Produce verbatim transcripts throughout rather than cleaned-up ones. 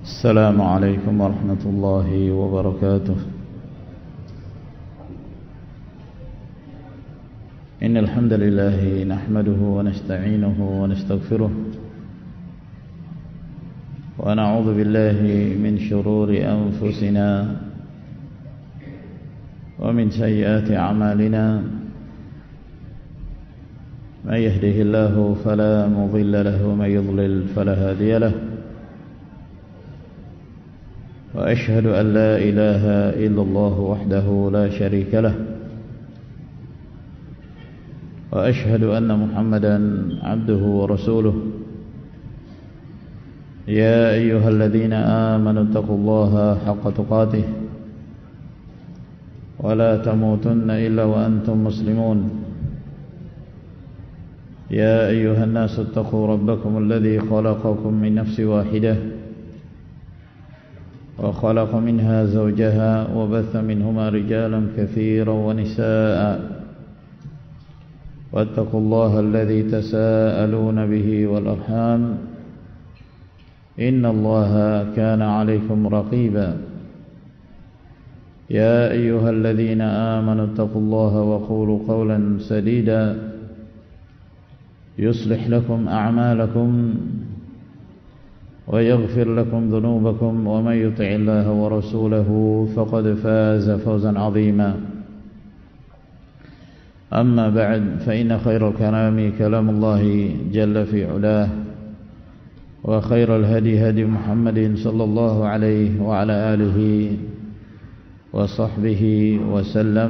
السلام عليكم ورحمة الله وبركاته. إن الحمد لله نحمده ونستعينه ونستغفره ونعوذ بالله من شرور أنفسنا ومن سيئات أعمالنا. من يهده الله فلا مضل له ومن يضلل فلا هادي له. وأشهد أن لا إله إلا الله وحده لا شريك له. وأشهد أن محمدا عبده ورسوله. يا أيها الذين آمنوا اتقوا الله حق تقاته ولا تموتن إلا وأنتم مسلمون. يا أيها الناس اتقوا ربكم الذي خلقكم من نفس واحدة وخلق منها زوجها وبث منهما رجالا كثيرا ونساء واتقوا الله الذي تساءلون به والأرحام إن الله كان عليكم رقيبا. يا أيها الذين آمنوا اتقوا الله وقولوا قولا سديدا يصلح لكم أعمالكم ويغفر لكم ذنوبكم ومن يطع الله ورسوله فقد فاز فوزا عظيما. أما بعد فإن خير الكلام كلام الله جل في علاه وخير الهدي هدي محمد صلى الله عليه وعلى آله وصحبه وسلم.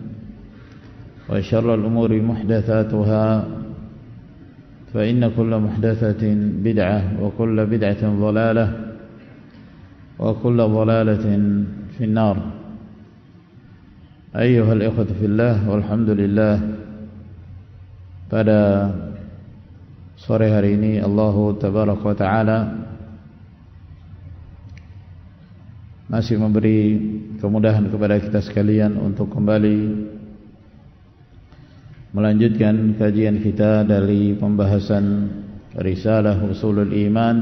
وشر الأمور محدثاتها فإن كل محدثة بدعة وكل بدعة ضلالة وكل ضلالة في النار. أيها الإخوة في الله, walhamdulillah, pada sore hari ini Allah Tabaraka wa Ta'ala masih memberi kemudahan kepada kita sekalian untuk kembali melanjutkan kajian kita dari pembahasan Risalah Ushulul Iman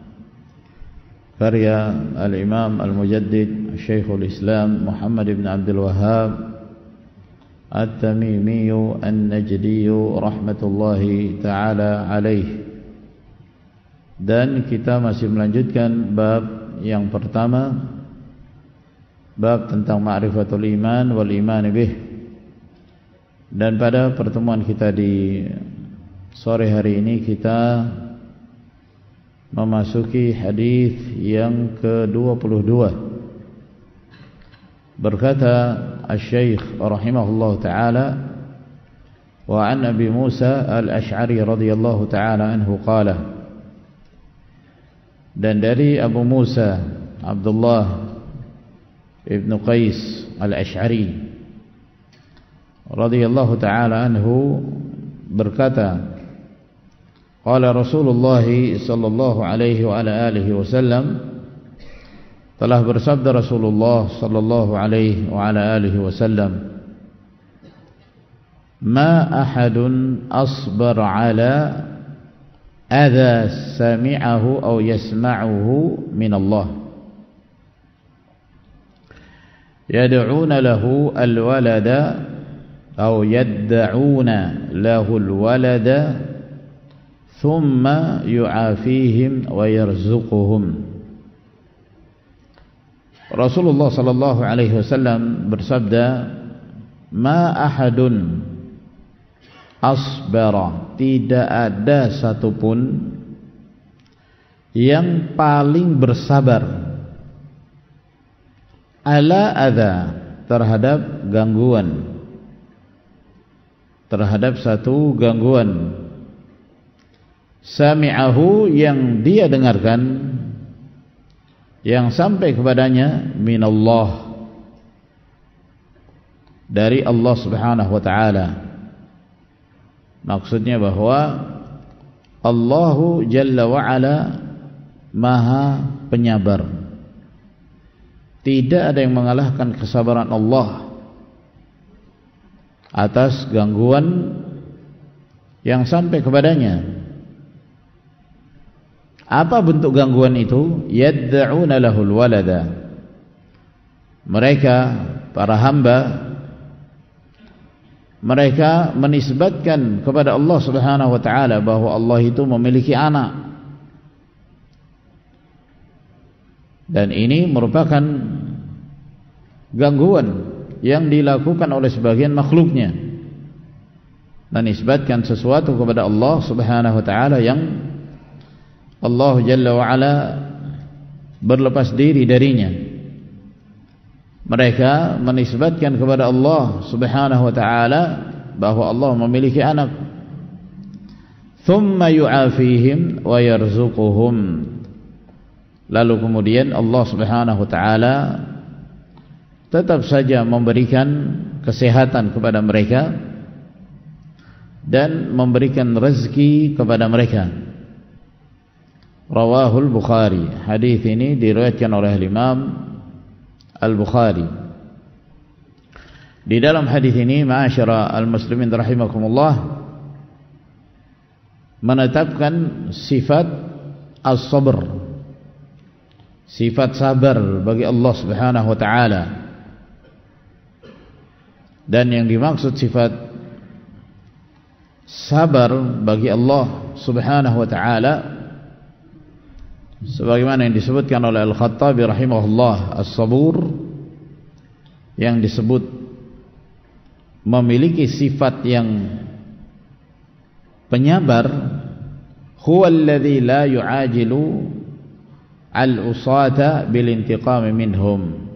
karya Al-Imam Al-Mujaddid Syekhul Islam Muhammad ibn Abdul Wahhab At-Tamimi An-Najdi rahmatullahi ta'ala alaih. Dan kita masih melanjutkan bab yang pertama, bab tentang ma'rifatul iman wal iman bih. Dan pada pertemuan kita di sore hari ini kita memasuki hadis yang ke dua puluh dua. Berkata Asy-Syaikh rahimahullah ta'ala, wa an Abi Musa al-Ash'ari radhiyallahu ta'ala anhu qala, dan dari Abu Musa Abdullah ibn Qais al-Ash'ari radhiyallahu ta'ala anhu berkata, qala Rasulullah sallallahu alaihi wa ala alihi wasallam, telah bersabda Rasulullah sallallahu alaihi wa ala alihi wasallam, ma ahadun asbar ala adha sami'ahu aw yasma'uhu min Allah yad'una lahu al-walada aw yad'una lahu al-walada thumma yu'afihim wa yarzuquhum. Rasulullah sallallahu alaihi wasallam bersabda, ma ahadun asbara, tidak ada satupun yang paling bersabar, ala adha, terhadap gangguan, terhadap satu gangguan, sami'ahu, yang dia dengarkan, yang sampai kepadanya, minallah, dari Allah subhanahu wa ta'ala. Maksudnya bahwa Allahu jalla wa ala maha penyabar. Tidak ada yang mengalahkan kesabaran Allah atas gangguan yang sampai kepadanya. Apa bentuk gangguan itu? Yad'una lahul walada. Mereka para hamba, mereka menisbatkan kepada Allah Subhanahu wa taala bahwa Allah itu memiliki anak. Dan ini merupakan gangguan yang dilakukan oleh sebagian makhluknya, menisbatkan sesuatu kepada Allah Subhanahu wa taala yang Allah Jalla wa Ala berlepas diri darinya. Mereka menisbatkan kepada Allah Subhanahu wa taala bahwa Allah memiliki anak. Thumma yu'afihim wa yarzuquhum. Lalu kemudian Allah Subhanahu wa taala tetap saja memberikan kesehatan kepada mereka dan memberikan rezeki kepada mereka. Rawahul Bukhari. Hadis ini diriwayatkan oleh Imam Al-Bukhari. Di dalam hadis ini, ma'asyara al-muslimin rahimakumullah, menetapkan sifat as-sabr, sifat sabar bagi Allah Subhanahu wa taala. Dan yang dimaksud sifat sabar bagi Allah Subhanahu wa taala sebagaimana yang disebutkan oleh Al-Khattabi rahimahullah, as-sabur yang disebut memiliki sifat yang penyabar, huwa alladhi la yu'ajilu al-usata bil intiqam minhum,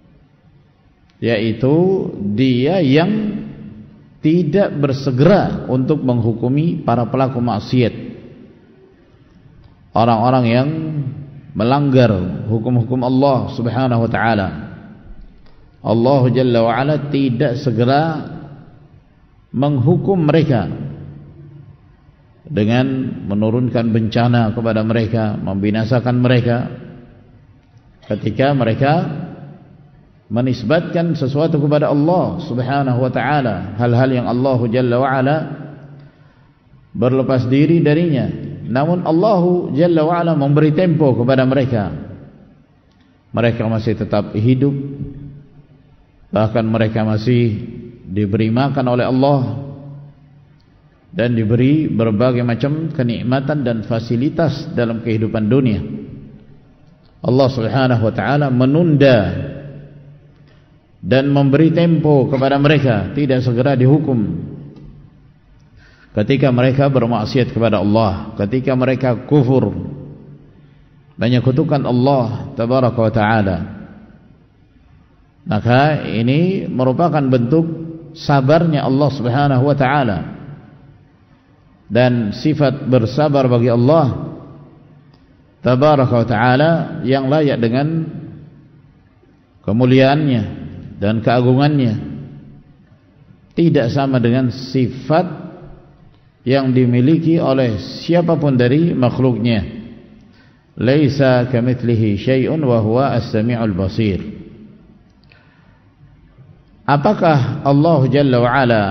yaitu dia yang tidak bersegera untuk menghukumi para pelaku maksiat, orang-orang yang melanggar hukum-hukum Allah Subhanahu wa taala. Allah Jalla wa Ala tidak segera menghukum mereka dengan menurunkan bencana kepada mereka, membinasakan mereka ketika mereka menisbatkan sesuatu kepada Allah Subhanahu wa taala, hal-hal yang Allah Jalla wa Ala berlepas diri darinya. Namun Allah Jalla wa Ala memberi tempo kepada mereka. Mereka masih tetap hidup, bahkan mereka masih diberi makan oleh Allah dan diberi berbagai macam kenikmatan dan fasilitas dalam kehidupan dunia. Allah Subhanahu wa taala menunda dan memberi tempo kepada mereka, tidak segera dihukum ketika mereka bermaksiat kepada Allah, ketika mereka kufur menyekutukan Allah Tabaraka wa taala. Maka ini merupakan bentuk sabarnya Allah Subhanahu wa taala. Dan sifat bersabar bagi Allah Tabaraka wa taala yang layak dengan kemuliaannya dan keagungannya, tidak sama dengan sifat yang dimiliki oleh siapapun dari makhluknya. Laisa kamitslihi syai'un wa huwa as-sami'ul basir. Apakah Allah Jalla wa Ala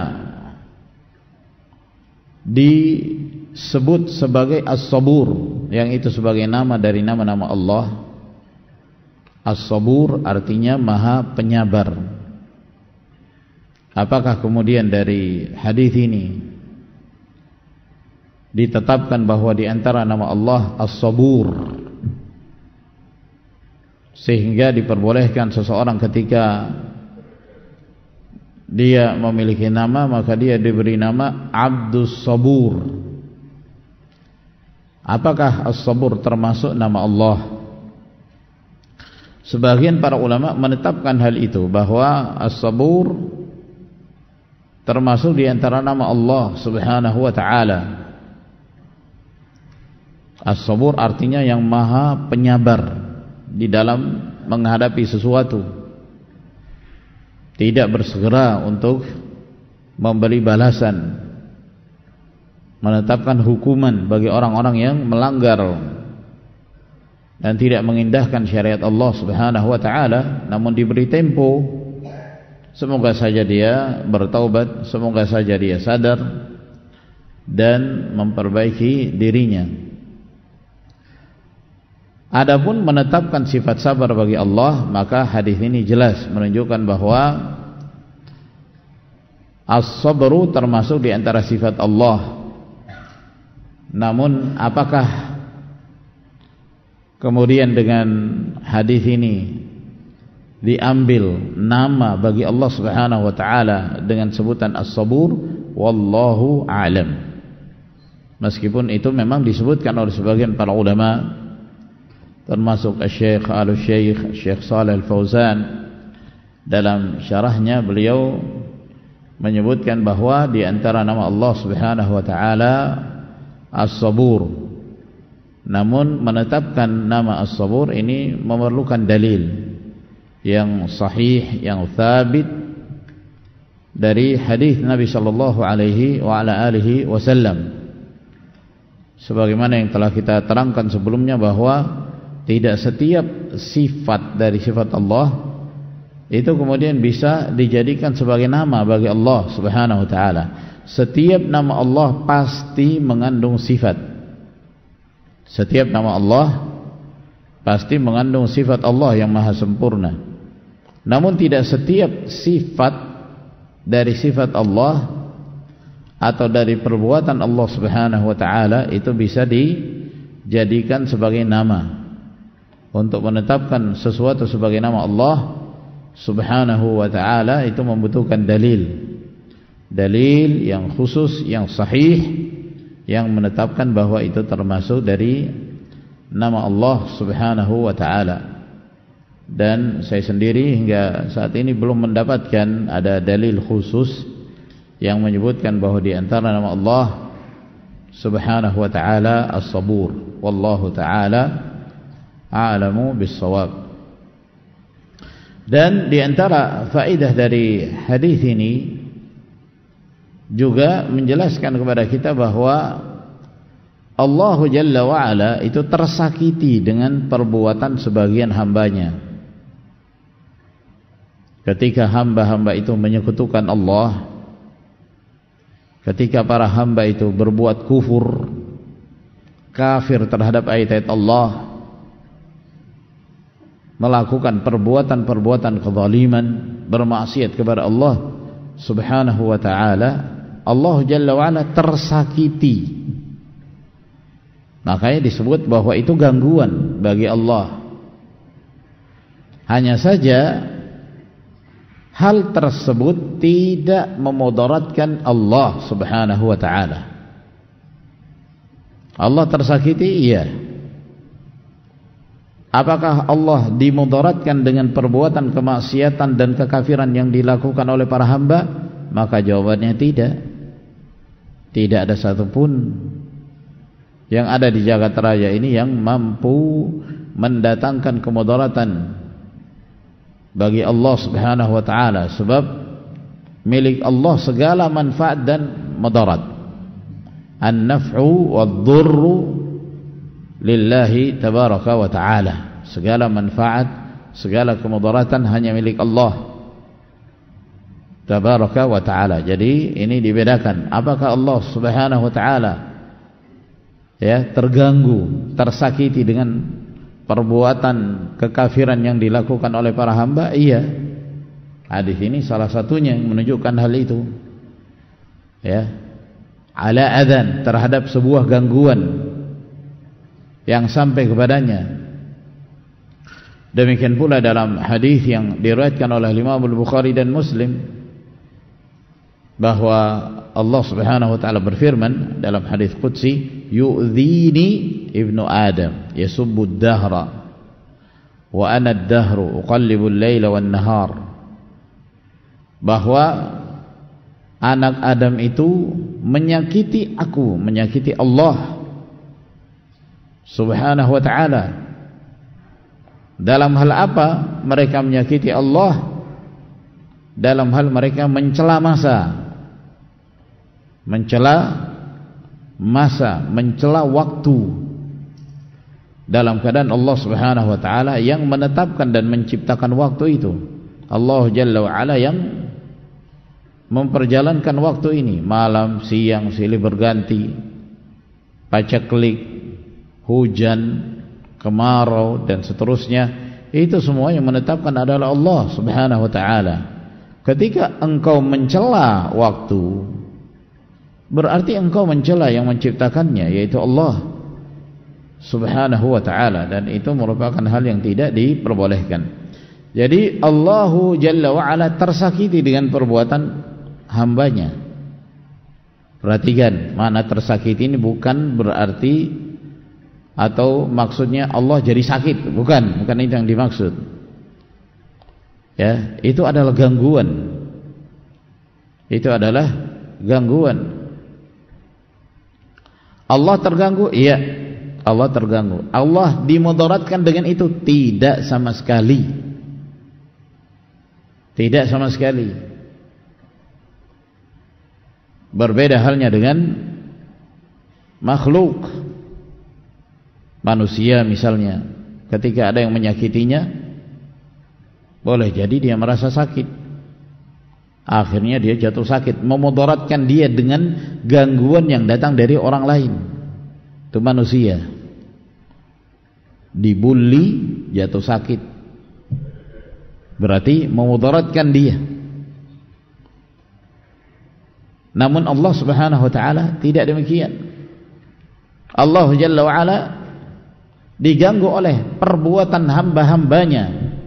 disebut sebagai As-Sabur, yang itu sebagai nama dari nama-nama Allah? As-Sabur artinya Maha Penyabar. Apakah kemudian dari hadis ini ditetapkan bahwa di antara nama Allah As-Sabur, sehingga diperbolehkan seseorang ketika dia memiliki nama maka dia diberi nama Abdus Sabur? Apakah As-Sabur termasuk nama Allah? Sebagian para ulama menetapkan hal itu, bahwa As-Sabur termasuk di antara nama Allah Subhanahu wa taala. As-Sabur artinya yang Maha Penyabar di dalam menghadapi sesuatu, tidak bersegera untuk memberi balasan, menetapkan hukuman bagi orang-orang yang melanggar dan tidak mengindahkan syariat Allah Subhanahu wa taala, namun diberi tempo. Semoga saja dia bertaubat, semoga saja dia sadar dan memperbaiki dirinya. Adapun menetapkan sifat sabar bagi Allah, maka hadis ini jelas menunjukkan bahwa as-sabru termasuk di antara sifat Allah. Namun apakah kemudian dengan hadis ini diambil nama bagi Allah Subhanahu wa taala dengan sebutan as-sabur? Wallahu a'lam. Meskipun itu memang disebutkan oleh sebagian para ulama, termasuk Syekh Al-Syekh Syekh Shalih Al-Fauzan, dalam syarahnya beliau menyebutkan bahwa di antara nama Allah Subhanahu wa taala As-Sabur. Namun menetapkan nama As-Sabur ini memerlukan dalil yang sahih, yang thabit dari hadis Nabi sallallahu alaihi wa ala alihi wasallam. Sebagaimana yang telah kita terangkan sebelumnya bahwa tidak setiap sifat dari sifat Allah itu kemudian bisa dijadikan sebagai nama bagi Allah Subhanahu wa taala. Setiap nama Allah pasti mengandung sifat. Setiap nama Allah pasti mengandung sifat Allah yang maha sempurna. Namun tidak setiap sifat dari sifat Allah atau dari perbuatan Allah Subhanahu wa taala itu bisa dijadikan sebagai nama. Untuk menetapkan sesuatu sebagai nama Allah Subhanahu wa ta'ala itu membutuhkan dalil. Dalil yang khusus, yang sahih, yang menetapkan bahwa itu termasuk dari nama Allah Subhanahu wa ta'ala. Dan saya sendiri hingga saat ini belum mendapatkan ada dalil khusus yang menyebutkan bahwa di antara nama Allah Subhanahu wa ta'ala As-Sabur. Wallahu ta'ala a'lamu bis-shawab. Dan di antara faedah dari hadis ini juga menjelaskan kepada kita bahwa Allah Jalla wa Ala itu tersakiti dengan perbuatan sebagian hambanya. Ketika hamba-hamba itu menyekutukan Allah, ketika para hamba itu berbuat kufur, kafir terhadap ayat-ayat Allah, melakukan perbuatan-perbuatan kezaliman, bermaksiat kepada Allah Subhanahu wa ta'ala, Allah Jalla wa Ala tersakiti. Makanya disebut bahwa itu gangguan bagi Allah. Hanya saja hal tersebut tidak memudaratkan Allah Subhanahu wa ta'ala. Allah tersakiti, iya. Apakah Allah dimudaratkan dengan perbuatan kemaksiatan dan kekafiran yang dilakukan oleh para hamba? Maka jawabannya tidak. Tidak ada satupun yang ada di jagat raya ini yang mampu mendatangkan kemudaratan bagi Allah Subhanahu wa ta'ala. Sebab milik Allah segala manfaat dan mudarat. An-naf'u wad-dhurru lillahi tabaraka wa ta'ala. Segala manfaat, segala kemudaratan hanya milik Allah tabaraka wa ta'ala. Jadi ini dibedakan. Apakah Allah Subhanahu wa ta'ala ya terganggu, tersakiti dengan perbuatan kekafiran yang dilakukan oleh para hamba? Iya. Hadis ini salah satunya yang menunjukkan hal itu. Ya. Ala adzan, terhadap sebuah gangguan yang sampai kepadanya. Demikian pula dalam hadis yang diriwayatkan oleh Imam Al-Bukhari dan Muslim bahwa Allah Subhanahu wa taala berfirman dalam hadis qudsi, yu'dhini ibnu Adam yasubbu ad-dahra wa ana ad-dahru uqallibu al-laila wan-nahar. Bahwa anak Adam itu menyakiti aku, menyakiti Allah Subhanahu wa ta'ala. Dalam hal apa mereka menyakiti Allah? Dalam hal mereka mencela masa, mencela masa, mencela waktu, dalam keadaan Allah Subhanahu wa ta'ala yang menetapkan dan menciptakan waktu itu. Allah Jalla wa Ala yang memperjalankan waktu ini, malam, siang, silih berganti, paceklik, hujan, kemarau dan seterusnya, itu semua yang menetapkan adalah Allah Subhanahu wa taala. Ketika engkau mencela waktu, berarti engkau mencela yang menciptakannya, yaitu Allah Subhanahu wa taala, dan itu merupakan hal yang tidak diperbolehkan. Jadi Allahu Jalla wa Ala tersakiti dengan perbuatan hambanya. Perhatikan, makna tersakiti ini bukan berarti atau maksudnya Allah jadi sakit, bukan, bukan itu yang dimaksud. Ya, itu adalah gangguan. Itu adalah gangguan. Allah terganggu? Iya, Allah terganggu. Allah dimudaratkan dengan itu? Tidak sama sekali. Tidak sama sekali. Berbeda halnya dengan makhluk. Manusia misalnya, ketika ada yang menyakitinya, boleh jadi dia merasa sakit, akhirnya dia jatuh sakit, memudaratkan dia dengan gangguan yang datang dari orang lain. Itu manusia. Dibully, jatuh sakit, berarti memudaratkan dia. Namun Allah Subhanahu wa taala tidak demikian. Allah Jalla wa Ala diganggu oleh perbuatan hamba-hambanya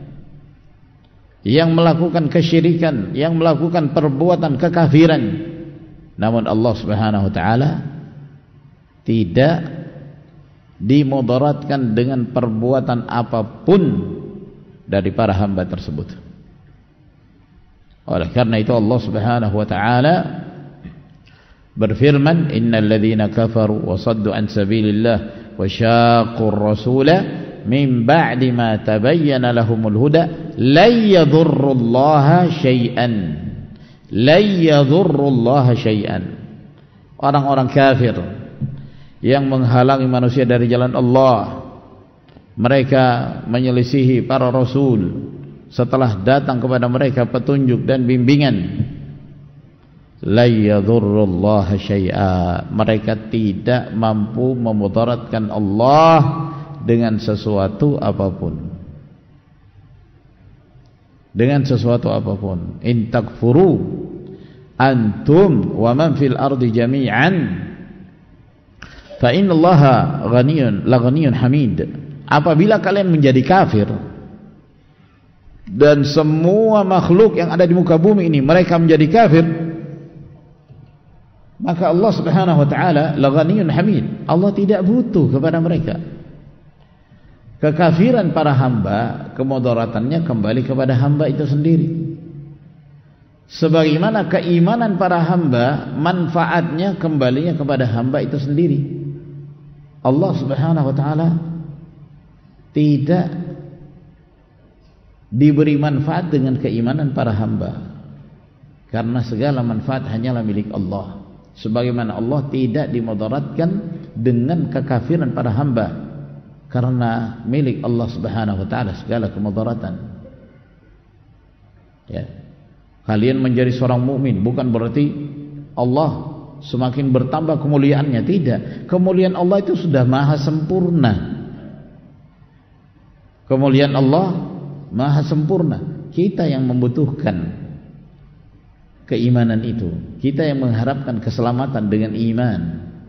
yang melakukan kesyirikan, yang melakukan perbuatan kekafiran. Namun Allah Subhanahu wa taala tidak dimudaratkan dengan perbuatan apapun dari para hamba tersebut. Oleh karena itu Allah Subhanahu wa taala berfirman, innal ladzina kafaru wa saddu an sabilillah wa syaqqur rasula min ba'di ma tabayyana lahumul huda lan yadhurrullaha syai'an lan yadhurrullaha syai'an. Orang-orang kafir yang menghalangi manusia dari jalan Allah, mereka menyelisihi para rasul setelah datang kepada mereka petunjuk dan bimbingan, la yadhurrullaha syai'a, mereka tidak mampu memudaratkan Allah dengan sesuatu apapun, dengan sesuatu apapun. In takfuru antum wa man fil ardi jami'an fa innallaha ghaniyun la ghaniyun hamid. Apabila kalian menjadi kafir dan semua makhluk yang ada di muka bumi ini mereka menjadi kafir, maka Allah Subhanahu wa taala la ghaniyun hamid. Allah tidak butuh kepada mereka. Kekafiran para hamba, kemudaratannya kembali kepada hamba itu sendiri. Sebagaimana keimanan para hamba, manfaatnya kembalinya kepada hamba itu sendiri. Allah Subhanahu wa taala tidak diberi manfaat dengan keimanan para hamba, karena segala manfaat hanyalah milik Allah. Sebagaimana Allah tidak dimudaratkan dengan kekafiran para hamba, karena milik Allah Subhanahu wa taala segala kemudaratan. Ya. Kalian menjadi seorang mukmin bukan berarti Allah semakin bertambah kemuliaannya, tidak. Kemuliaan Allah itu sudah maha sempurna. Kemuliaan Allah maha sempurna. Kita yang membutuhkan keimanan itu, kita yang mengharapkan keselamatan dengan iman.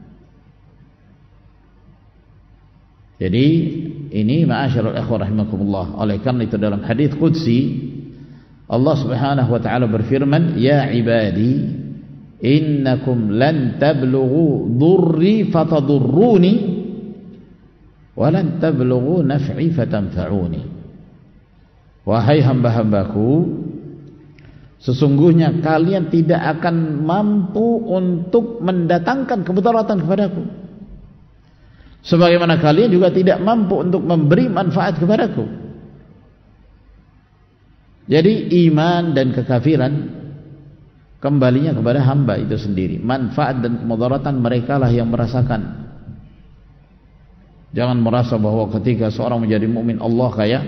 Jadi ini ma'asyiral ikhwah rahimakumullah. Oleh karena itu dalam hadis qudsi Allah Subhanahu wa taala berfirman, ya ibadi innakum lan tablughu dhurri fatadurruni wa lan tablughu naf'i fatanfa'uni. Wahai hamba-hambaku, sesungguhnya kalian tidak akan mampu untuk mendatangkan kemudaratan kepadaku, sebagaimana kalian juga tidak mampu untuk memberi manfaat kepadaku. Jadi iman dan kekafiran kembalinya kepada hamba itu sendiri. Manfaat dan kemudaratan mereka lah yang merasakan. Jangan merasa bahwa ketika seorang menjadi mukmin Allah kayak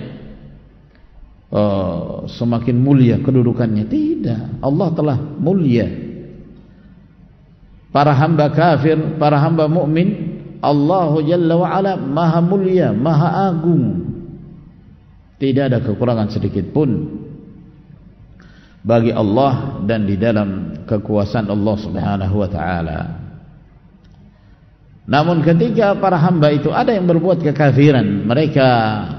uh, semakin mulia kedudukannya. Tidak, Allah telah mulia. Para hamba kafir, para hamba mukmin Allah Jalla wa'ala maha mulia, maha agung, tidak ada kekurangan sedikit pun bagi Allah dan di dalam kekuasaan Allah Subhanahu wa ta'ala. Namun ketika para hamba itu ada yang berbuat kekafiran, mereka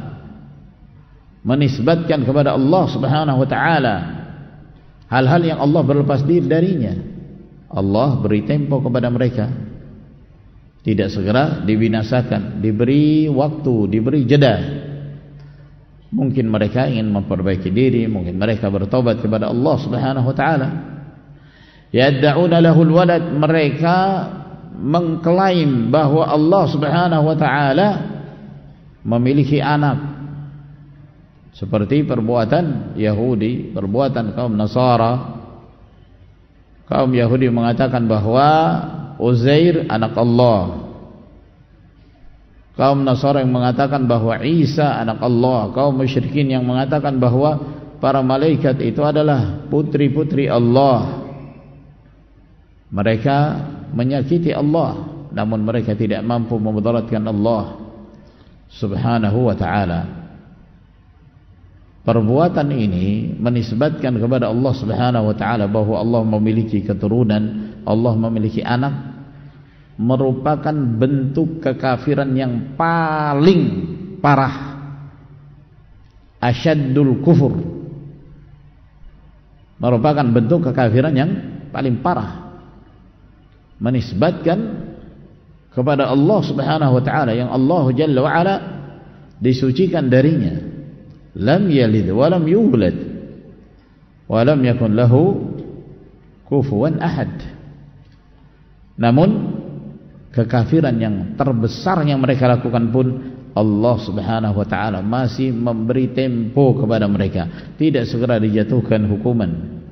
menisbatkan kepada Allah Subhanahu wa ta'ala hal-hal yang Allah berlepas diri darinya, Allah beri tempo kepada mereka, tidak segera dibinasakan, diberi waktu, diberi jeda. Mungkin mereka ingin memperbaiki diri, mungkin mereka bertobat kepada Allah Subhanahu wa ta'ala. Yad'una lahul walad, mereka mengklaim bahwa Allah Subhanahu wa ta'ala memiliki anak, seperti perbuatan Yahudi, perbuatan kaum Nasara. Kaum Yahudi mengatakan bahwa Uzair anak Allah, kaum Nasara yang mengatakan bahwa Isa anak Allah, kaum musyrikin yang mengatakan bahwa para malaikat itu adalah putri-putri Allah. Mereka menyakiti Allah, namun mereka tidak mampu memudaratkan Allah Subhanahu wa ta'ala. Perbuatan ini menisbatkan kepada Allah Subhanahu wa ta'ala bahwa Allah memiliki keturunan, Allah memiliki anak, merupakan bentuk kekafiran yang paling parah, asyaddul kufur, merupakan bentuk kekafiran yang paling parah, menisbatkan kepada Allah Subhanahu wa ta'ala yang Allah Jalla wa ala disucikan darinya, lam yalid wa lam yulad wa lam yakun lahu kufuwan ahad. Namun kekafiran yang terbesar yang mereka lakukan pun Allah Subhanahu wa ta'ala masih memberi tempo kepada mereka, tidak segera dijatuhkan hukuman.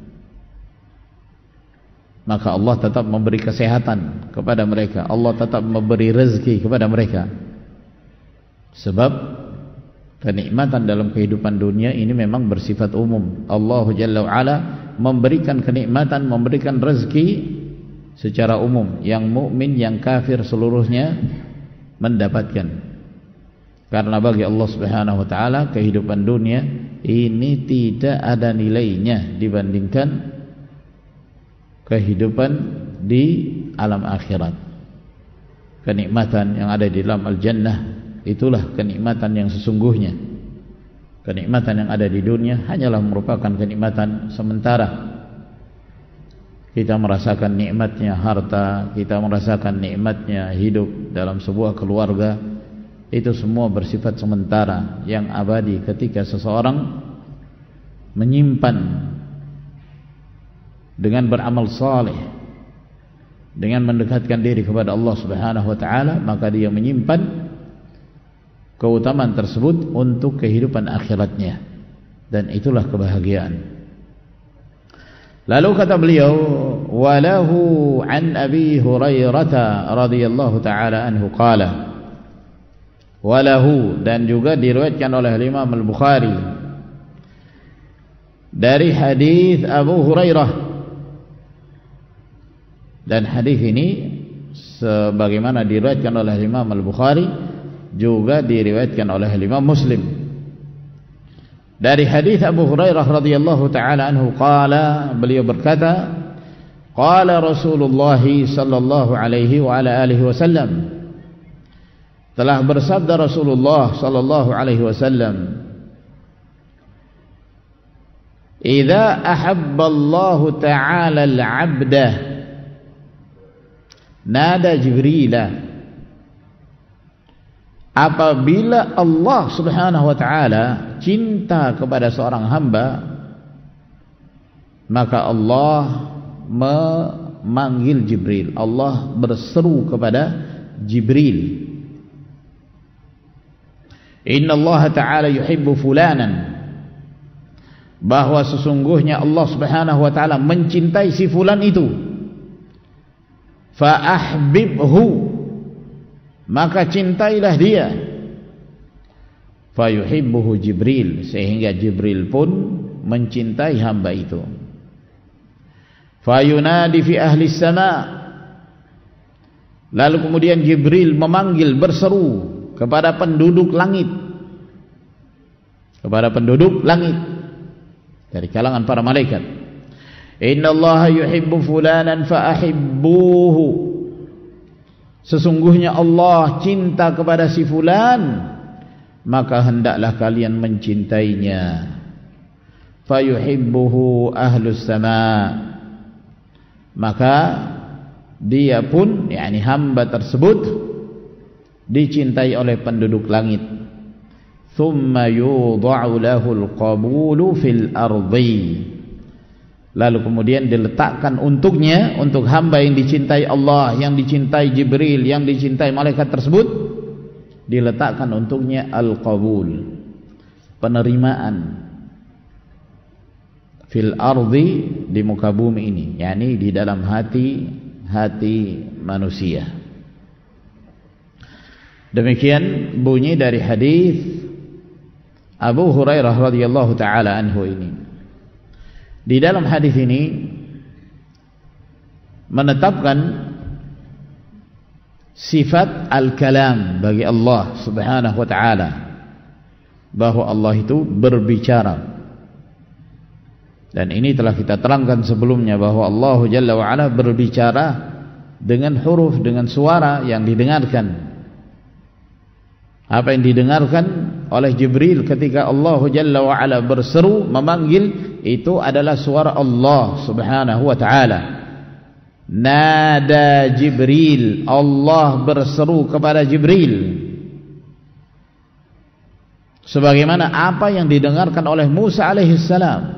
Maka Allah tetap memberi kesehatan kepada mereka, Allah tetap memberi rezeki kepada mereka. Sebab kenikmatan dalam kehidupan dunia ini memang bersifat umum. Allah Jalla wa'ala memberikan kenikmatan, memberikan rezeki secara umum, yang mukmin, yang kafir seluruhnya mendapatkan. Karena bagi Allah Subhanahu wa ta'ala kehidupan dunia ini tidak ada nilainya dibandingkan kehidupan di alam akhirat. Kenikmatan yang ada di dalam al-jannah, itulah kenikmatan yang sesungguhnya. Kenikmatan yang ada di dunia hanyalah merupakan kenikmatan sementara. Kita merasakan nikmatnya harta, kita merasakan nikmatnya hidup dalam sebuah keluarga, itu semua bersifat sementara. Yang abadi ketika seseorang menyimpan dengan beramal saleh, dengan mendekatkan diri kepada Allah Subhanahu wa ta'ala, maka dia menyimpan keutamaan tersebut untuk kehidupan akhiratnya, dan itulah kebahagiaan. Lalu kata beliau, walahu an Abi Hurairah radhiyallahu taala anhu qala, walahu, dan juga diriwayatkan oleh Imam Al-Bukhari dari hadis Abu Hurairah, dan hadis ini sebagaimana diriwayatkan oleh Imam Al-Bukhari juga diriwayatkan oleh Imam Muslim. Dari hadis Abu Hurairah radhiyallahu taala anhu qala, beliau berkata, qala Rasulullah sallallahu alaihi wa ala alihi wasallam, telah bersabda Rasulullah sallallahu alaihi wasallam, idza ahabba Allah taala al-'abda nada Jibril. Apabila Allah Subhanahu wa ta'ala cinta kepada seorang hamba, maka Allah memanggil Jibril, Allah berseru kepada Jibril, inna Allah ta'ala yuhibbu fulanan, bahwa sesungguhnya Allah Subhanahu wa ta'ala mencintai si fulan itu, fa ahbibhu, maka cintailah dia, fayuhibbuhu Jibril, sehingga Jibril pun mencintai hamba itu. Fayunadi fi ahli sama, Lalu kemudian Jibril memanggil, berseru kepada penduduk langit, kepada penduduk langit dari kalangan para malaikat, innallaha yuhibbu fulanan fa ahibbuhu, sesungguhnya Allah cinta kepada si fulan, maka hendaklah kalian mencintainya. Fayuhibbuhu ahlus sama, maka dia pun, yakni hamba tersebut, dicintai oleh penduduk langit. Thumma yudha'u lahul qabulu fil ardi, lalu kemudian diletakkan untuknya, untuk hamba yang dicintai Allah, yang dicintai Jibril, yang dicintai malaikat tersebut, diletakkan untuknya al-qabul, penerimaan, fil ardi, di muka bumi ini, yakni di dalam hati hati manusia. Demikian bunyi dari hadis Abu Hurairah radhiyallahu taala anhu ini. Di dalam hadis ini menetapkan sifat al-kalam bagi Allah Subhanahu wa taala, bahwa Allah itu berbicara. Dan ini telah kita terangkan sebelumnya, bahwa Allah Jalla wa Ala berbicara dengan huruf, dengan suara yang didengarkan. Apa yang didengarkan oleh Jibril ketika Allah Jalla wa Ala berseru, memanggil, itu adalah suara Allah Subhanahu wa taala. Nada Jibril, Allah berseru kepada Jibril, sebagaimana apa yang didengarkan oleh Musa alaihissalam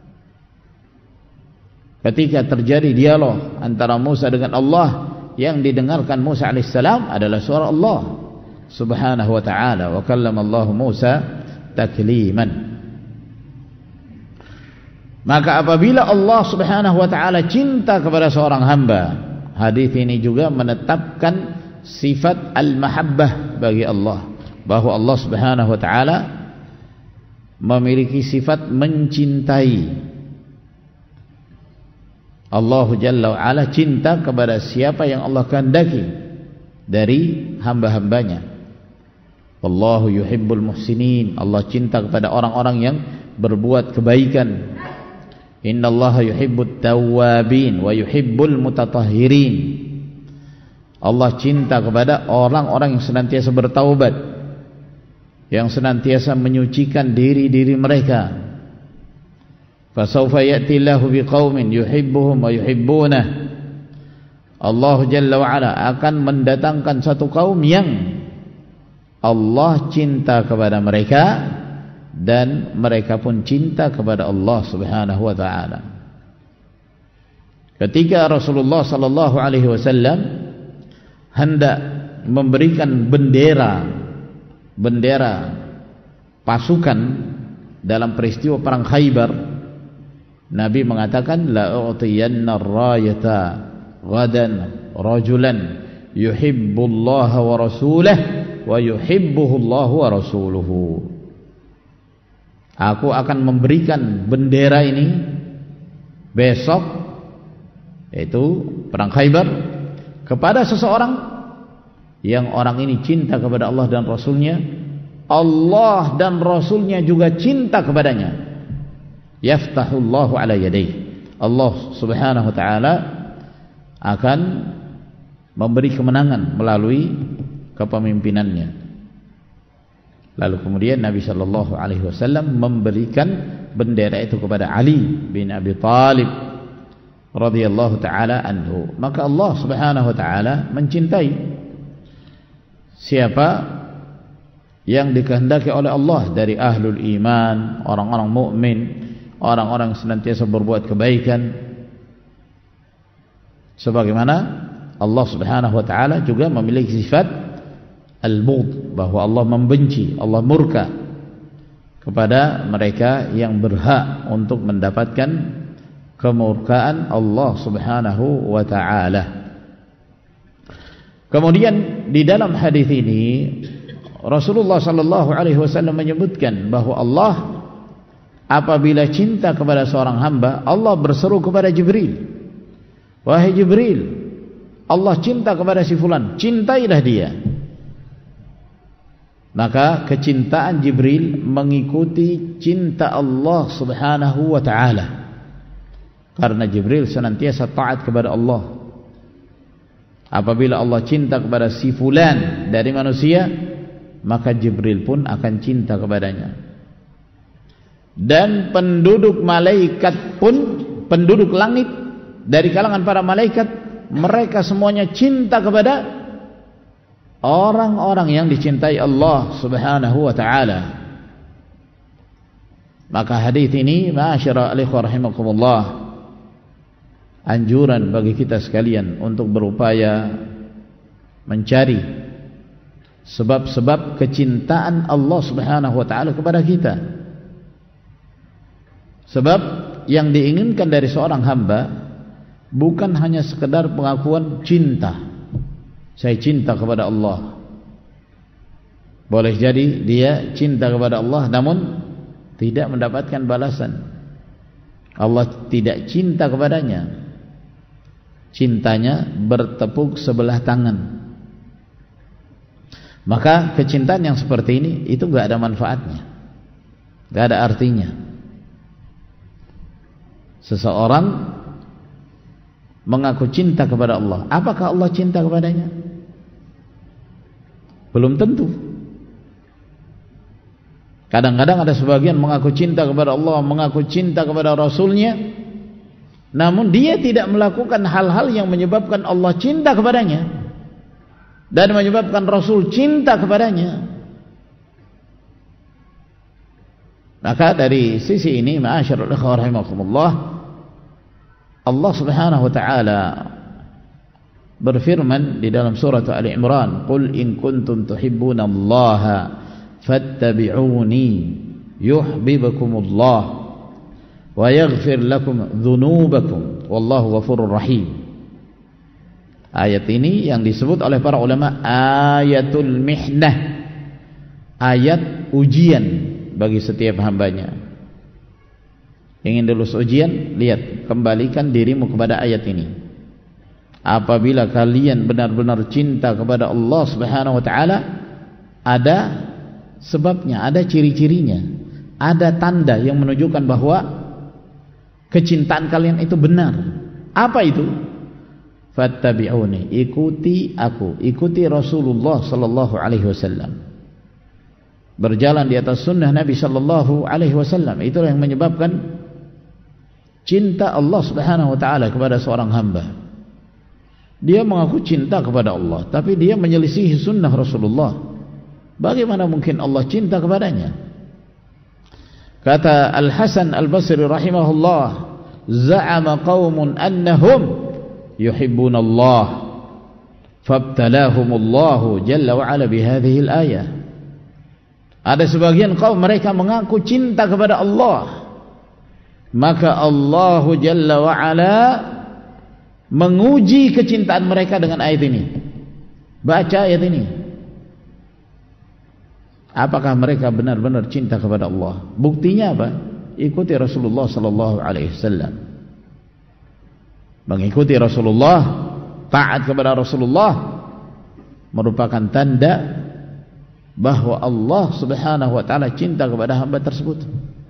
ketika terjadi dialog antara Musa dengan Allah. Yang didengarkan Musa alaihissalam adalah suara Allah Subhanahu wa ta'ala. Wa kallama Allah Musa takliman. Maka apabila Allah Subhanahu wa ta'ala cinta kepada seorang hamba, hadis ini juga menetapkan sifat al-mahabbah bagi Allah, bahwa Allah Subhanahu wa ta'ala memiliki sifat mencintai. Allah Jalla wa Ala cinta kepada siapa yang Allah kehendaki dari hamba-hambanya. Wallahu yuhibbul muhsinin, Allah cinta kepada orang-orang yang berbuat kebaikan. Innallaha yuhibbut tawwabin wa yuhibbul mutatahhirin, Allah cinta kepada orang-orang yang senantiasa bertaubat, yang senantiasa menyucikan diri-diri mereka. Fasawfa ya'ti Allahu biqaumin yuhibbuhum wa yuhibbunah, Allah Jalla wa Ala akan mendatangkan satu kaum yang Allah cinta kepada mereka, dan mereka pun cinta kepada Allah Subhanahu wa ta'ala. Ketika Rasulullah sallallahu alaihi wasallam hendak memberikan bendera bendera pasukan dalam peristiwa perang Khaybar, Nabi mengatakan, la u'tiyanna ar-rayata ghadan rajulan yuhibbullaha wa rasulahu wa yuhibbuhullahu wa rasuluhu. Aku akan memberikan bendera ini besok, yaitu perang Khaybar, kepada seseorang yang orang ini cinta kepada Allah dan Rasulnya, Allah dan Rasulnya juga cinta kepadanya. Yaftahullahu ala yadayhi, Allah Subhanahu wa ta'ala akan memberi kemenangan melalui kepemimpinannya. Lalu kemudian Nabi sallallahu alaihi wasallam memberikan bendera itu kepada Ali bin Abi Thalib radhiyallahu taala anhu. Maka Allah Subhanahu wa taala mencintai siapa yang dikehendaki oleh Allah dari ahlul iman, orang-orang mukmin, orang-orang senantiasa berbuat kebaikan, sebagaimana Allah Subhanahu wa taala juga memiliki sifat al-bughd, bahwa Allah membenci, Allah murka kepada mereka yang berhak untuk mendapatkan kemurkaan Allah Subhanahu wa taala. Kemudian di dalam hadis ini Rasulullah sallallahu alaihi wasallam menyebutkan bahwa Allah apabila cinta kepada seorang hamba, Allah berseru kepada Jibril, wahai Jibril, Allah cinta kepada si fulan, cintailah dia. Maka kecintaan Jibril mengikuti cinta Allah subhanahu wa ta'ala, karena Jibril senantiasa taat kepada Allah. Apabila Allah cinta kepada si fulan dari manusia, maka Jibril pun akan cinta kepadanya. Dan penduduk malaikat pun, penduduk langit dari kalangan para malaikat, mereka semuanya cinta kepada orang-orang yang dicintai Allah subhanahu wa ta'ala. Maka hadis ini, ma'asyara alikhwa rahimakumullah, anjuran bagi kita sekalian untuk berupaya mencari sebab-sebab kecintaan Allah subhanahu wa ta'ala kepada kita. Sebab yang diinginkan dari seorang hamba bukan hanya sekedar pengakuan cinta. Saya cinta kepada Allah. Boleh jadi dia cinta kepada Allah namun tidak mendapatkan balasan. Allah tidak cinta kepadanya. Cintanya bertepuk sebelah tangan. Maka kecintaan yang seperti ini itu gak ada manfaatnya, gak ada artinya. Seseorang mengaku cinta kepada Allah, apakah Allah cinta kepadanya? Belum tentu. Kadang-kadang ada sebagian mengaku cinta kepada Allah, mengaku cinta kepada Rasulnya, namun dia tidak melakukan hal-hal yang menyebabkan Allah cinta kepadanya dan menyebabkan Rasul cinta kepadanya. Maka dari sisi ini, ma'asyarul ikhwah rahimakumullah, Allah subhanahu wa ta'ala berfirman di dalam surah Ali Imran, "Qul in kuntum tuhibbunallaha fattabi'uni yuhibbukumullah wa yaghfir lakum dzunubakum wallahu ghafurur rahim." Ayat ini yang disebut oleh para ulama ayatul mihnah, ayat ujian bagi setiap hambanya. Ingin lulus ujian, lihat, kembalikan dirimu kepada ayat ini. Apabila kalian benar-benar cinta kepada Allah subhanahu wa ta'ala, ada sebabnya, ada ciri-cirinya, ada tanda yang menunjukkan bahwa kecintaan kalian itu benar. Apa itu? Fattabi'uni, ikuti aku, ikuti Rasulullah sallallahu alaihi wasallam, berjalan di atas sunnah Nabi sallallahu alaihi wasallam. Itulah yang menyebabkan cinta Allah subhanahu wa ta'ala kepada seorang hamba. Dia mengaku cinta kepada Allah, tapi dia menyelisihi sunnah Rasulullah. Bagaimana mungkin Allah cinta kepadanya? Kata Al-Hasan Al-Basri rahimahullah, za'ama qaumun annahum yuhibbunallah fabtalahumullahu jalla wa'ala bihadhihi al-ayah. Ada sebagian kaum mereka mengaku cinta kepada Allah, maka Allah jalla wa'ala menguji kecintaan mereka dengan ayat ini. Baca ayat ini, apakah mereka benar-benar cinta kepada Allah? Buktinya apa? Ikuti Rasulullah sallallahu alaihi wasallam. Mengikuti Rasulullah, taat kepada Rasulullah merupakan tanda bahwa Allah subhanahu wa ta'ala cinta kepada hamba tersebut.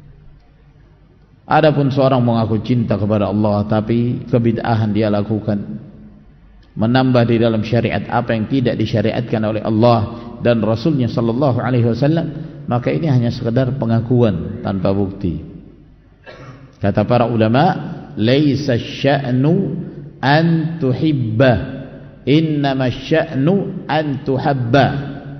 Adapun seorang mengaku cinta kepada Allah tapi kebid'ahan dia lakukan, menambah di dalam syariat apa yang tidak disyariatkan oleh Allah dan Rasulnya sallallahu alaihi wasallam, maka ini hanya sekedar pengakuan tanpa bukti. Kata para ulama, laisa sya'nu an tuhibba, innama sya'nu an tuhabba.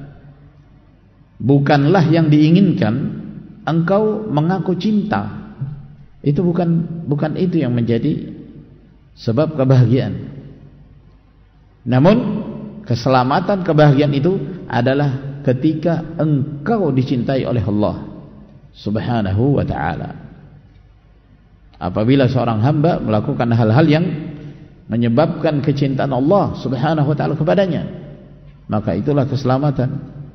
Bukanlah yang diinginkan engkau mengaku cinta. Itu bukan bukan itu yang menjadi sebab kebahagiaan. Namun keselamatan kebahagiaan itu adalah ketika engkau dicintai oleh Allah subhanahu wa ta'ala. Apabila seorang hamba melakukan hal-hal yang menyebabkan kecintaan Allah subhanahu wa ta'ala kepadanya, maka itulah keselamatan.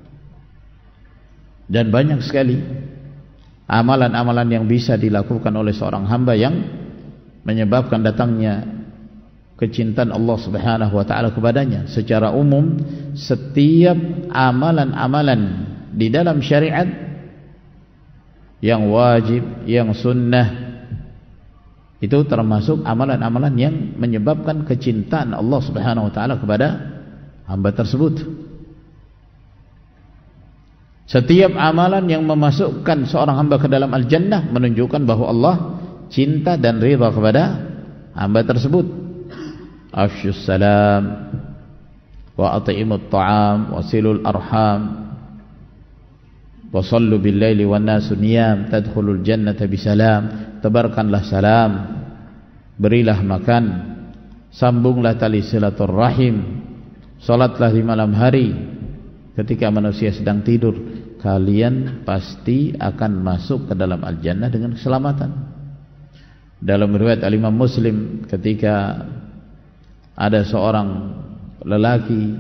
Dan banyak sekali amalan-amalan yang bisa dilakukan oleh seorang hamba yang menyebabkan datangnya kecintaan Allah Subhanahu wa taala kepadanya. Secara umum setiap amalan-amalan di dalam syariat yang wajib, yang sunnah, itu termasuk amalan-amalan yang menyebabkan kecintaan Allah Subhanahu wa taala kepada hamba tersebut. Setiap amalan yang memasukkan seorang hamba ke dalam al-jannah menunjukkan bahwa Allah cinta dan ridha kepada hamba tersebut. Afsyus salam wa at'imut ta'am wa silul arham wa sallu bil laili wan nasu niyam tadkhulul jannata bisalam. Tebarkanlah salam, berilah makan, sambunglah tali silaturrahim, salatlah di malam hari ketika manusia sedang tidur, kalian pasti akan masuk ke dalam al-jannah dengan keselamatan. Dalam riwayat al-Imam Muslim, ketika ada seorang lelaki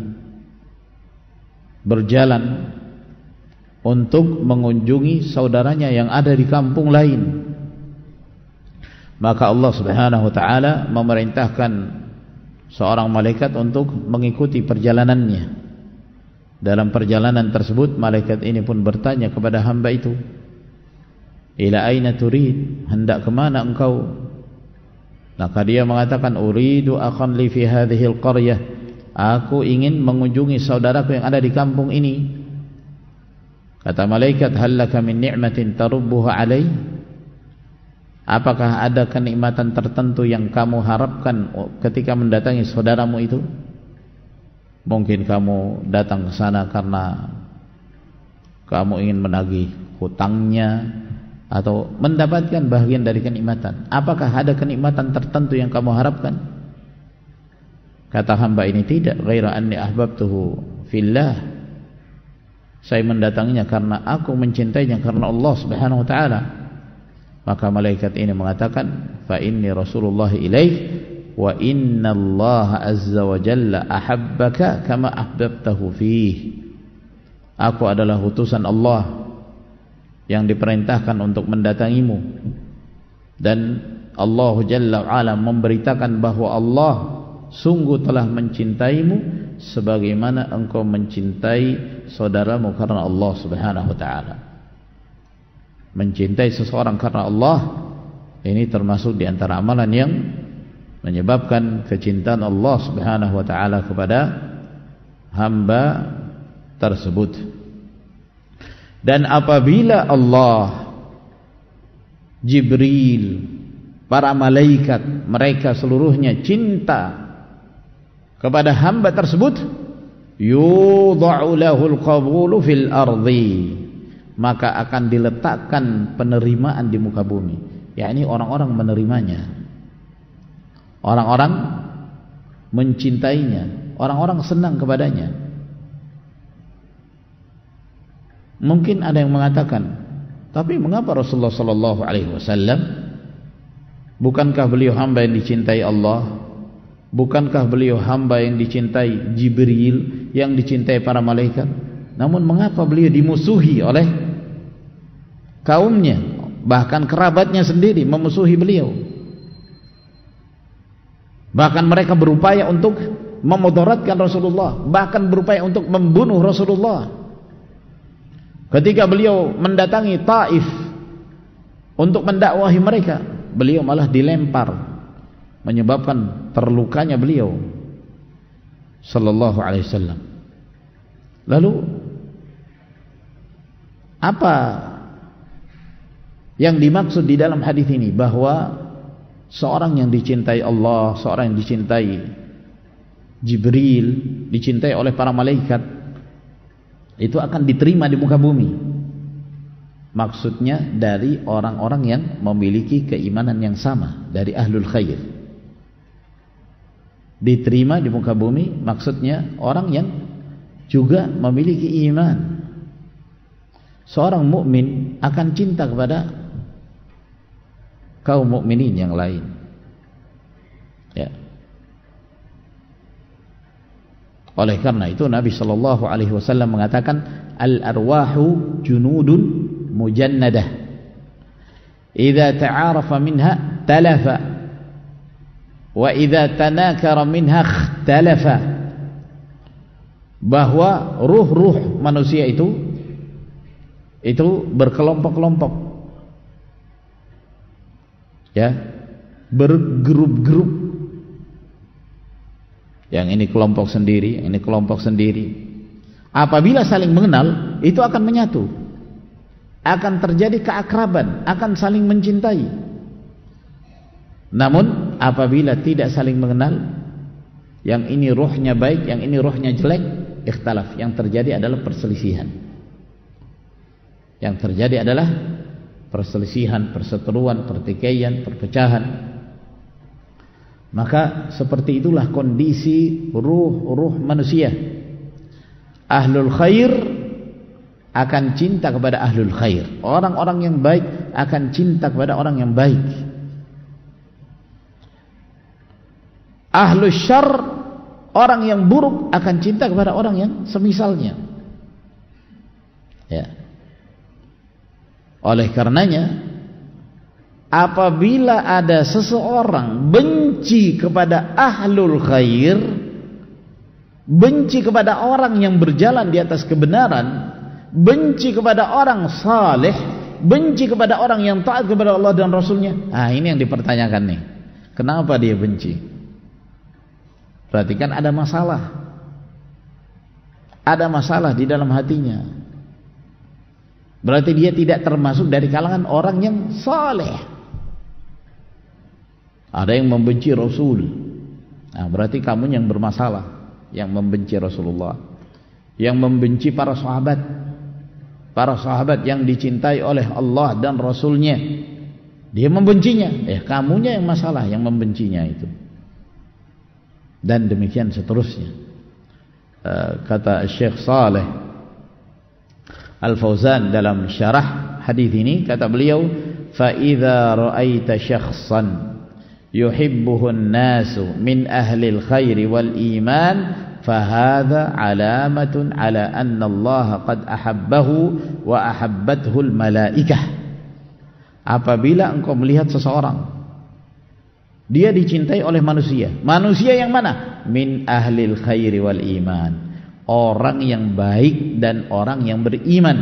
berjalan untuk mengunjungi saudaranya yang ada di kampung lain, maka Allah Subhanahu wa taala memerintahkan seorang malaikat untuk mengikuti perjalanannya. Dalam perjalanan tersebut malaikat ini pun bertanya kepada hamba itu, ila aina turid, hendak kemana engkau? Maka dia mengatakan, uridu akhan li fi hadhihi al-qaryah, aku ingin mengunjungi saudaraku yang ada di kampung ini. Kata malaikat, hal laka min ni'matin tarubbuha alai, apakah ada kenikmatan tertentu yang kamu harapkan ketika mendatangi saudaramu itu? Mungkin kamu datang ke sana karena kamu ingin menagih hutangnya atau mendapatkan bagian dari kenikmatan. Apakah ada kenikmatan tertentu yang kamu harapkan? Kata hamba ini, tidak, ghaira anni ahbabtuhu fillah, saya mendatanginya karena aku mencintainya karena Allah Subhanahu wa taala. Maka malaikat ini mengatakan, fa inni rasulullah ilaih wa inna Allah azza wa jalla ahabbaka kama ahbabtahu fih. Aku adalah utusan Allah yang diperintahkan untuk mendatangimu, dan Allah jalla wa ala memberitakan bahwa Allah sungguh telah mencintaimu sebagaimana engkau mencintai saudaramu karena Allah Subhanahu wa taala. Mencintai seseorang karena Allah ini termasuk di antara amalan yang menyebabkan kecintaan Allah Subhanahu wa taala kepada hamba tersebut. Dan apabila Allah, Jibril, para malaikat, mereka seluruhnya cinta kepada hamba tersebut, yudha'u lahul qabulu fil ardi, maka akan diletakkan penerimaan di muka bumi, yakni orang-orang menerimanya, orang-orang mencintainya, orang-orang senang kepadanya. Mungkin ada yang mengatakan, tapi mengapa Rasulullah sallallahu alaihi wasallam, bukankah beliau hamba yang dicintai Allah? Bukankah beliau hamba yang dicintai Jibril, yang dicintai para malaikat? Namun mengapa beliau dimusuhi oleh kaumnya, bahkan kerabatnya sendiri memusuhi beliau? Bahkan mereka berupaya untuk memudaratkan Rasulullah, bahkan berupaya untuk membunuh Rasulullah. Ketika beliau mendatangi Taif untuk mendakwahi mereka, beliau malah dilempar, menyebabkan terlukanya beliau sallallahu alaihi wasallam. Lalu apa yang dimaksud di dalam hadis ini? Bahwa seorang yang dicintai Allah, seorang yang dicintai Jibril, dicintai oleh para malaikat, itu akan diterima di muka bumi. Maksudnya dari orang-orang yang memiliki keimanan yang sama, dari ahlul khair. Diterima di muka bumi, maksudnya orang yang juga memiliki iman. Seorang mukmin akan cinta kepada kaum mukminin yang lain. Ya. Oleh karena itu Nabi sallallahu alaihi wasallam mengatakan, al-arwahu junudun mujannadah, idza ta'arafa minha talafa, wa idza tanakara minha ikhtalafa, bahwa ruh-ruh manusia itu itu berkelompok-kelompok, ya, bergrup-grup. Yang ini kelompok sendiri, yang ini kelompok sendiri. Apabila saling mengenal, itu akan menyatu, akan terjadi keakraban, akan saling mencintai. Namun apabila tidak saling mengenal, yang ini ruhnya baik, yang ini ruhnya jelek, ikhtilaf, yang terjadi adalah perselisihan. Yang terjadi adalah perselisihan, perseteruan, pertikaian, perpecahan. Maka seperti itulah kondisi ruh-ruh manusia. Ahlul khair akan cinta kepada ahlul khair. Orang-orang yang baik akan cinta kepada orang yang baik. Ahlul syarr, orang yang buruk akan cinta kepada orang yang semisalnya. Ya. Oleh karenanya, apabila ada seseorang benci kepada ahlul khair, benci kepada orang yang berjalan di atas kebenaran, benci kepada orang saleh, benci kepada orang yang taat kepada Allah dan Rasulnya, ah ini yang dipertanyakan nih. Kenapa dia benci? Berarti kan ada masalah, ada masalah di dalam hatinya. Berarti dia tidak termasuk dari kalangan orang yang saleh. Ada yang membenci Rasul, nah berarti kamu yang bermasalah, yang membenci Rasulullah, yang membenci para sahabat, para sahabat yang dicintai oleh Allah dan Rasulnya, dia membencinya. Eh kamunya yang masalah, yang membencinya itu. Dan demikian seterusnya. uh, Kata Syekh Saleh Al-Fauzan dalam syarah hadis ini, kata beliau, fa idza ra'aita syakhsan yuhibbuhu an-nasu min ahli al-khair wal iman fahadha alamatun ala anna Allah qad ahabbahu wa ahabbathu al-malaikah. Apabila engkau melihat seseorang dia dicintai oleh manusia, manusia yang mana? Min ahli al-khair wal iman, orang yang baik dan orang yang beriman,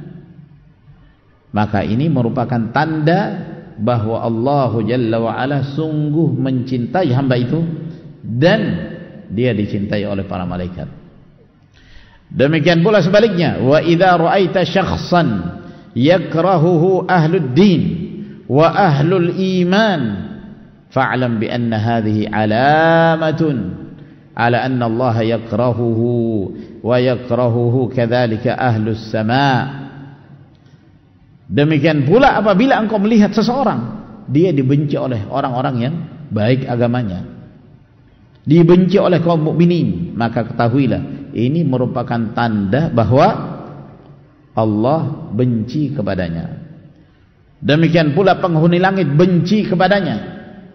maka ini merupakan tanda bahwa Allah Jalla wa Ala sungguh mencintai hamba itu dan dia dicintai oleh para malaikat. Demikian pula sebaliknya, wa idza ra'aita syakhsan yakrahuhu ahlud din wa ahlul iman fa'lam bi anna hadhihi alamatun ala anna Allah yakrahuhu wa yakrahuhu kadzalika ahlus sama'. Demikian pula apabila engkau melihat seseorang dia dibenci oleh orang-orang yang baik agamanya, dibenci oleh kaum mukminin, maka ketahuilah ini merupakan tanda bahwa Allah benci kepadanya. Demikian pula penghuni langit benci kepadanya.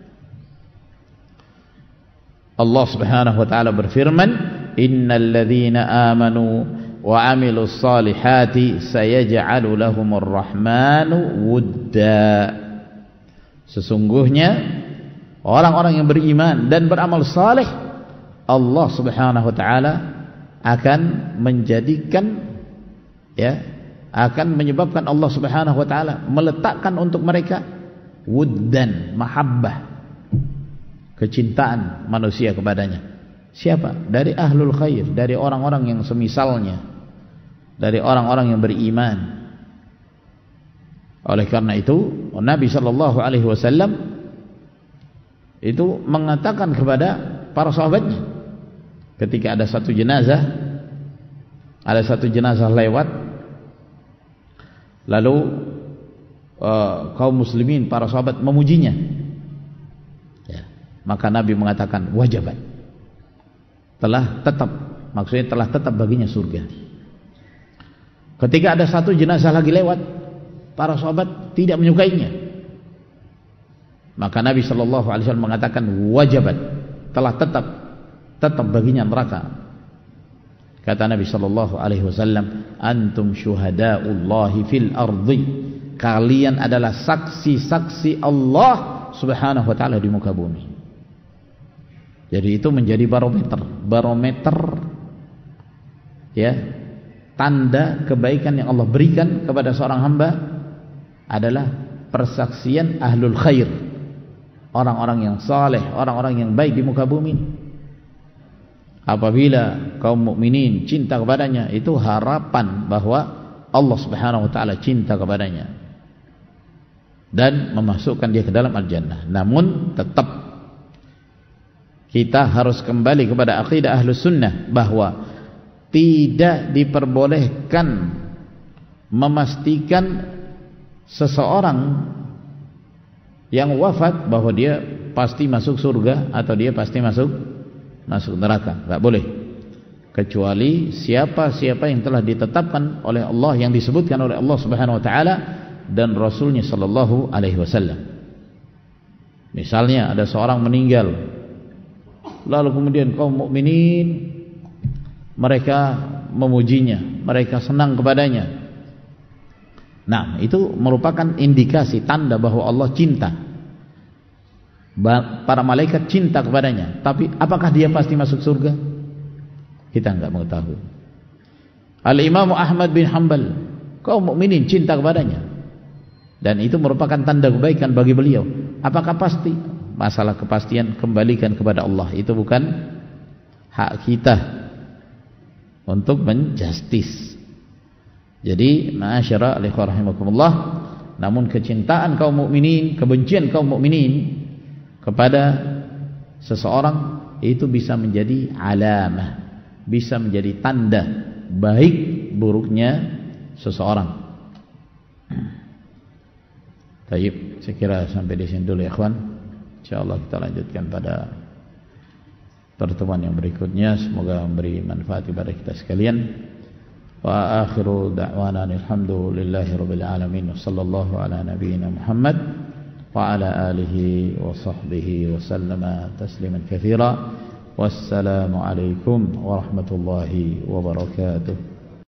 Allah Subhanahu wa taala berfirman, innal ladzina amanu wa amilus salihati sayaj'alu lahumur rahmanu wudda. Sesungguhnya orang-orang yang beriman dan beramal saleh, Allah Subhanahu wa taala akan menjadikan, ya, akan menyebabkan Allah Subhanahu wa taala meletakkan untuk mereka wuddan, mahabbah, kecintaan manusia kepadanya. Siapa? Dari ahlul khair, dari orang-orang yang semisalnya, dari orang-orang yang beriman. Oleh karena itu Nabi sallallahu alaihi wasallam itu mengatakan kepada para sahabatnya, ketika ada satu jenazah, ada satu jenazah lewat, lalu uh, kaum muslimin, para sahabat memujinya, ya, maka Nabi mengatakan wajabat, telah tetap, maksudnya telah tetap baginya surga. Ketika ada satu jenazah lagi lewat, para sahabat tidak menyukainya, maka Nabi sallallahu alaihi wasallam mengatakan wajabat, telah tetap tetap baginya neraka. Kata Nabi sallallahu alaihi wasallam, antum syuhadaullahi fil ardi, kalian adalah saksi-saksi Allah Subhanahu wa taala di muka bumi. Jadi itu menjadi barometer, barometer ya, tanda kebaikan yang Allah berikan kepada seorang hamba adalah persaksian ahlul khair, orang-orang yang saleh, orang-orang yang baik di muka bumi. Apabila kaum mukminin cinta kepadanya, itu harapan bahwa Allah Subhanahu wa taala cinta kepadanya dan memasukkan dia ke dalam al-jannah. Namun tetap kita harus kembali kepada akidah Ahlus Sunnah bahwa tidak diperbolehkan memastikan seseorang yang wafat bahwa dia pasti masuk surga atau dia pasti masuk masuk neraka. Enggak boleh. Kecuali siapa-siapa yang telah ditetapkan oleh Allah, yang disebutkan oleh Allah Subhanahu wa taala dan Rasulnya sallallahu alaihi wasallam. Misalnya ada seorang meninggal, lalu kemudian kaum mukminin mereka memujinya, mereka senang kepadanya. Nah, itu merupakan indikasi, tanda bahwa Allah cinta. Para malaikat cinta kepadanya. Tapi apakah dia pasti masuk surga? Kita enggak mengetahui. Al-Imam Ahmad bin Hanbal, kaum mukminin cinta kepadanya, dan itu merupakan tanda kebaikan bagi beliau. Apakah pasti? Masalah kepastian kembalikan kepada Allah. Itu bukan hak kita untuk menjustis. Jadi ma'asyara alihi rahimakumullah, namun kecintaan kaum mukminin, kebencian kaum mukminin kepada seseorang itu bisa menjadi alamah, bisa menjadi tanda baik buruknya seseorang. Baik, saya kira sampai di sini dulu ya ikhwan. Insyaallah kita lanjutkan pada pertemuan yang berikutnya. Semoga memberi manfaat kepada kita sekalian. Wa akhiru da'wana alhamdulillahi rabbil alamin. Wassallallahu ala nabiyyina Muhammad wa ala alihi wa sahbihi wa sallama tasliman katsira. Wassalamu alaikum warahmatullahi wabarakatuh.